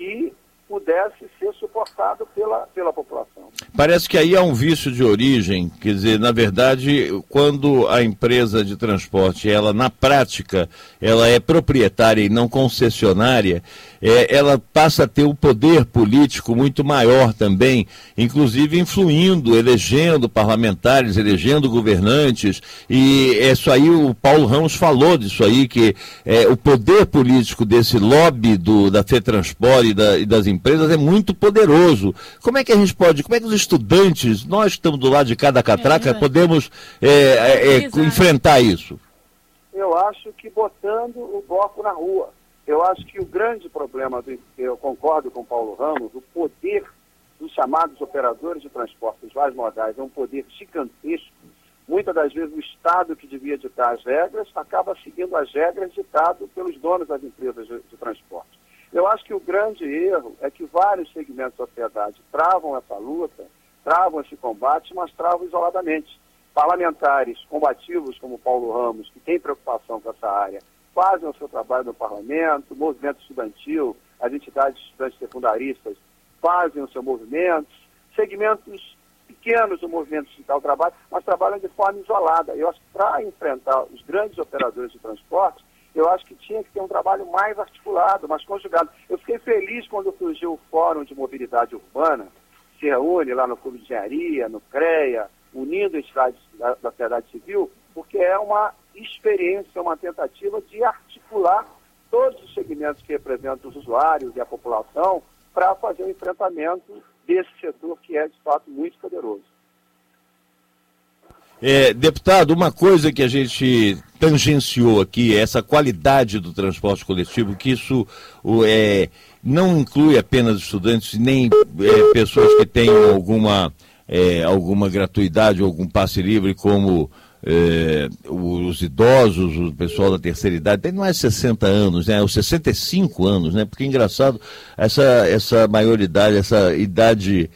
que pudesse ser suportado pela população. Parece que aí há um vício de origem, quer dizer, na verdade, quando a empresa de transporte, ela na prática, ela é proprietária e não concessionária, ela passa a ter um poder político muito maior também, inclusive influindo, elegendo parlamentares, elegendo governantes, e isso aí o Paulo Ramos falou disso aí, que o poder político desse lobby da FETransport e das empresas é muito poderoso. Como é que a gente pode, como é que os estudantes, nós que estamos do lado de cada catraca, podemos enfrentar isso? Eu acho que botando o bloco na rua. Eu acho que o grande problema, eu concordo com o Paulo Ramos, o poder dos chamados operadores de transporte, os vários modais, é um poder gigantesco. Muitas das vezes o Estado que devia ditar as regras acaba seguindo as regras ditadas pelos donos das empresas de transporte. Eu acho que o grande erro é que vários segmentos da sociedade travam essa luta, travam esse combate, mas travam isoladamente. Parlamentares combativos como Paulo Ramos, que tem preocupação com essa área, fazem o seu trabalho no parlamento, o movimento estudantil, as entidades estudantes secundaristas fazem o seu movimento, segmentos pequenos do movimento sindical trabalho, mas trabalham de forma isolada. Eu acho que para enfrentar os grandes operadores de transporte, eu acho que tinha que ter um trabalho mais articulado, mais conjugado. Eu fiquei feliz quando surgiu o Fórum de Mobilidade Urbana, se reúne lá no Clube de Engenharia, no CREA, unindo entidades da sociedade civil, porque é uma experiência, uma tentativa de articular todos os segmentos que representam os usuários e a população para fazer o enfrentamento desse setor que é, de fato, muito poderoso. Deputado, uma coisa que a gente tangenciou aqui é essa qualidade do transporte coletivo, que isso não inclui apenas estudantes, nem pessoas que tenham alguma gratuidade, algum passe livre, como os idosos, o pessoal da terceira idade, tem mais de 60 anos, né? Os 65 anos, né? Porque engraçado, essa maioridade, essa idade,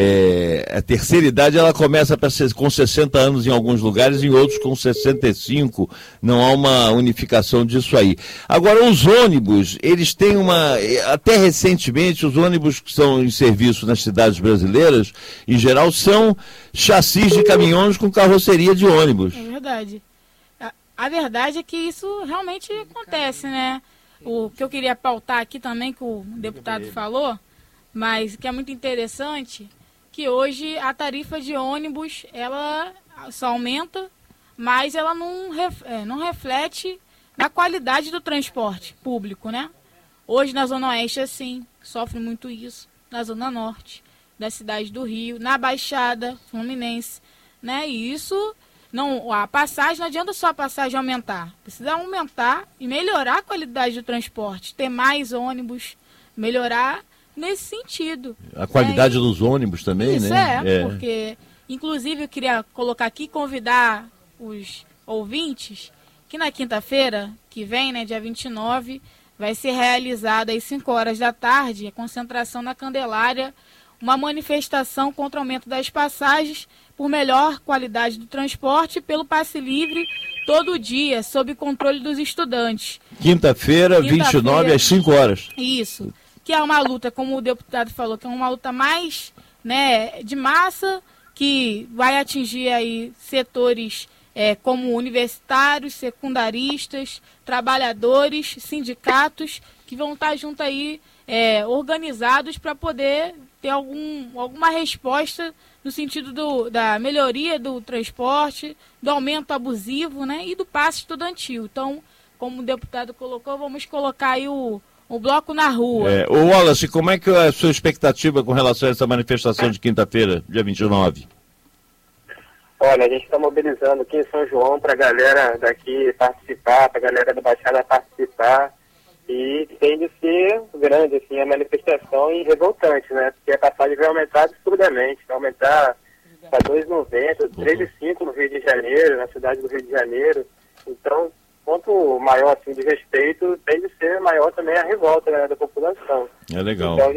a terceira idade, ela começa com 60 anos em alguns lugares, em outros com 65, não há uma unificação disso aí. Agora, os ônibus, eles têm até recentemente, os ônibus que são em serviço nas cidades brasileiras, em geral, são chassis de caminhões com carroceria de ônibus. É verdade. A verdade é que isso realmente acontece, né? O que eu queria pautar aqui também, que o deputado falou, mas que é muito interessante, que hoje a tarifa de ônibus, ela só aumenta, mas ela não reflete na qualidade do transporte público, né? Hoje na Zona Oeste, assim, sofre muito isso, na Zona Norte, da cidade do Rio, na Baixada Fluminense, né? E isso, a passagem, não adianta só a passagem aumentar, precisa aumentar e melhorar a qualidade do transporte, ter mais ônibus, melhorar nesse sentido. A qualidade dos ônibus também, isso, né? Porque, inclusive, eu queria colocar aqui, convidar os ouvintes, que na quinta-feira que vem, né, dia 29, vai ser realizada às 5 horas da tarde, a concentração na Candelária, uma manifestação contra o aumento das passagens por melhor qualidade do transporte pelo passe livre todo dia, sob controle dos estudantes. Quinta-feira, 29 às 5 horas. Isso. Que é uma luta, como o deputado falou, que é uma luta mais, né, de massa, que vai atingir aí setores como universitários, secundaristas, trabalhadores, sindicatos, que vão estar junto aí, organizados para poder ter alguma resposta no sentido da melhoria do transporte, do aumento abusivo, né, e do passe estudantil. Então, como o deputado colocou, vamos colocar aí o bloco na rua. Ô Wallace, como é que é a sua expectativa com relação a essa manifestação de quinta-feira, dia 29? Olha, a gente está mobilizando aqui em São João para a galera daqui participar, para a galera da Baixada participar, e tem de ser grande, assim, a manifestação e revoltante, né? Porque a passagem vai aumentar absurdamente, vai aumentar para 2,90, 3,5 no Rio de Janeiro, na cidade do Rio de Janeiro. Então, quanto maior, assim, de respeito, tem de ser maior também a revolta, né, da população. É legal. Então, a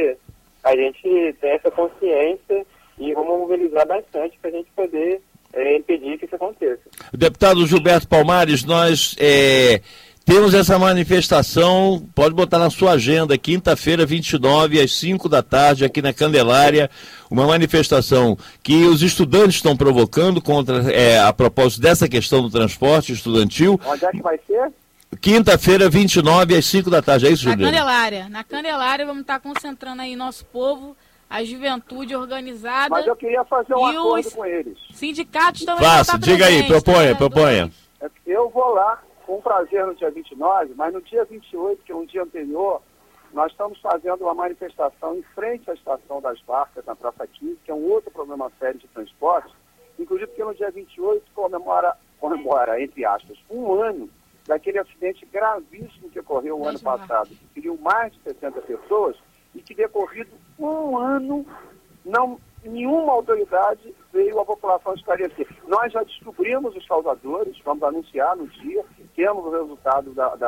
gente tem essa consciência e vamos mobilizar bastante para a gente poder impedir que isso aconteça. Deputado Gilberto Palmares, nós Temos essa manifestação, pode botar na sua agenda, quinta-feira, 29, às 5 da tarde, aqui na Candelária, uma manifestação que os estudantes estão provocando contra, a propósito dessa questão do transporte estudantil. Onde é que vai ser? Quinta-feira, 29, às 5 da tarde, é isso, Juliana? Candelária. Na Candelária vamos estar concentrando aí nosso povo, a juventude organizada. Mas eu queria fazer um acordo com eles. Sindicatos também Faça, diga aí, proponha. Eu vou lá com prazer no dia 29, mas no dia 28, que é um dia anterior, nós estamos fazendo uma manifestação em frente à Estação das Barcas, na Praça 15, que é um outro problema sério de transporte, inclusive porque no dia 28 comemora, entre aspas, um ano daquele acidente gravíssimo que ocorreu o ano passado, que feriu mais de 60 pessoas e que, decorrido um ano, nenhuma autoridade veio à população esclarecer. Nós já descobrimos os causadores, vamos anunciar no dia, temos o resultado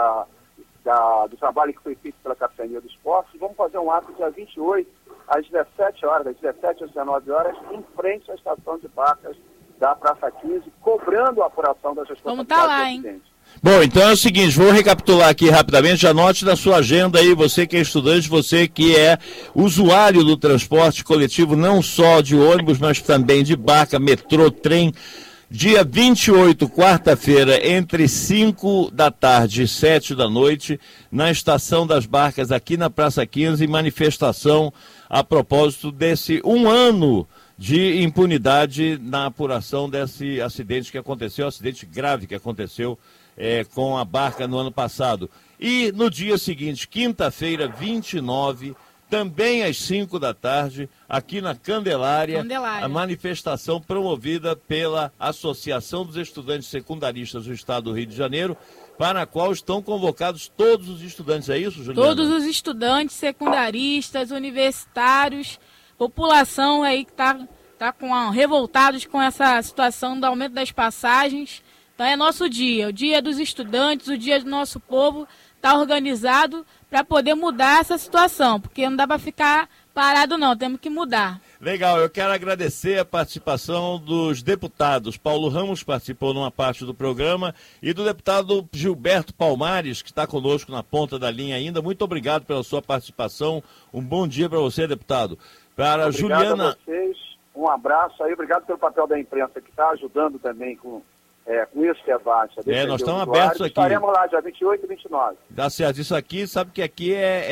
do trabalho que foi feito pela Capitania do Esporte, e vamos fazer um ato dia 28, às 17 horas, das 17 às 19 horas, em frente à Estação de Barcas da Praça 15, cobrando a apuração das responsabilidades do acidente. Bom, então é o seguinte, vou recapitular aqui rapidamente, anote na sua agenda aí, você que é estudante, você que é usuário do transporte coletivo, não só de ônibus, mas também de barca, metrô, trem. Dia 28, quarta-feira, entre 5 da tarde e 7 da noite, na Estação das Barcas, aqui na Praça 15, manifestação a propósito desse um ano de impunidade na apuração desse acidente que aconteceu, acidente grave que aconteceu com a barca no ano passado. E no dia seguinte, quinta-feira, 29, também às 5 da tarde, aqui na Candelária, a manifestação promovida pela Associação dos Estudantes Secundaristas do Estado do Rio de Janeiro, para a qual estão convocados todos os estudantes. É isso, Juliana? Todos os estudantes secundaristas, universitários, população aí que está revoltados com essa situação do aumento das passagens. Então é nosso dia, o dia dos estudantes, o dia do nosso povo, está organizado para poder mudar essa situação, porque não dá para ficar parado não, temos que mudar. Legal, eu quero agradecer a participação dos deputados. Paulo Ramos participou numa parte do programa e do deputado Gilberto Palmares, que está conosco na ponta da linha ainda. Muito obrigado pela sua participação, um bom dia para você, deputado. Para obrigado Juliana... a vocês, um abraço aí, obrigado pelo papel da imprensa que está ajudando também com esse debate. Nós estamos abertos aqui. Estaremos lá, dia 28 e 29. Dá certo. Isso aqui, sabe que aqui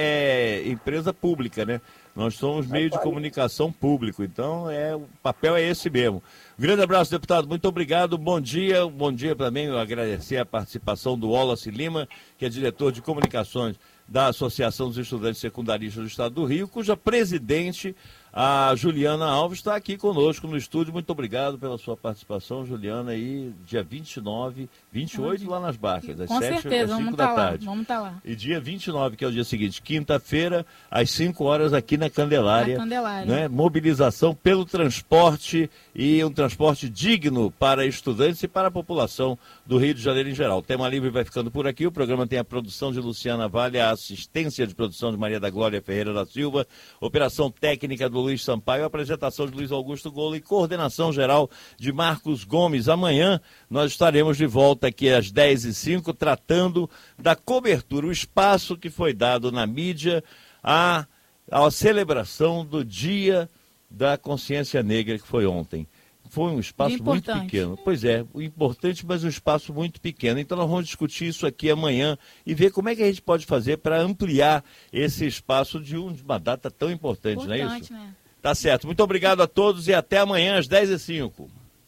é empresa pública, né? Nós somos meio de comunicação público, então o papel é esse mesmo. Grande abraço, deputado, muito obrigado, bom dia também, eu agradecer a participação do Wallace Lima, que é diretor de comunicações da Associação dos Estudantes Secundaristas do Estado do Rio, cuja presidente, a Juliana Alves, está aqui conosco no estúdio. Muito obrigado pela sua participação, Juliana, aí dia 29, 28 lá nas Barcas, às 7 às 5 da tarde. Vamos estar lá. E dia 29, que é o dia seguinte, quinta-feira, às 5 horas aqui na Candelária. Né? Mobilização pelo transporte e um transporte digno para estudantes e para a população do Rio de Janeiro em geral. O Tema Livre vai ficando por aqui. O programa tem a produção de Luciana Vale, a assistência de produção de Maria da Glória Ferreira da Silva, operação técnica do Luiz Sampaio, apresentação de Luiz Augusto Golo e coordenação geral de Marcos Gomes. Amanhã nós estaremos de volta aqui às 10h05, tratando da cobertura, o espaço que foi dado na mídia à celebração do Dia da Consciência Negra, que foi ontem. Foi um espaço muito pequeno. Pois é, importante, mas um espaço muito pequeno. Então nós vamos discutir isso aqui amanhã e ver como é que a gente pode fazer para ampliar esse espaço de uma data tão importante, não é isso? Né? Tá certo. Muito obrigado a todos e até amanhã às 10h05.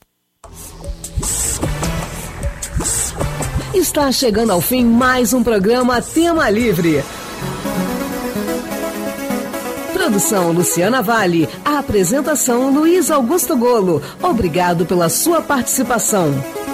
Está chegando ao fim mais um programa Tema Livre. Produção Luciana Vale. A apresentação Luiz Augusto Golo. Obrigado pela sua participação.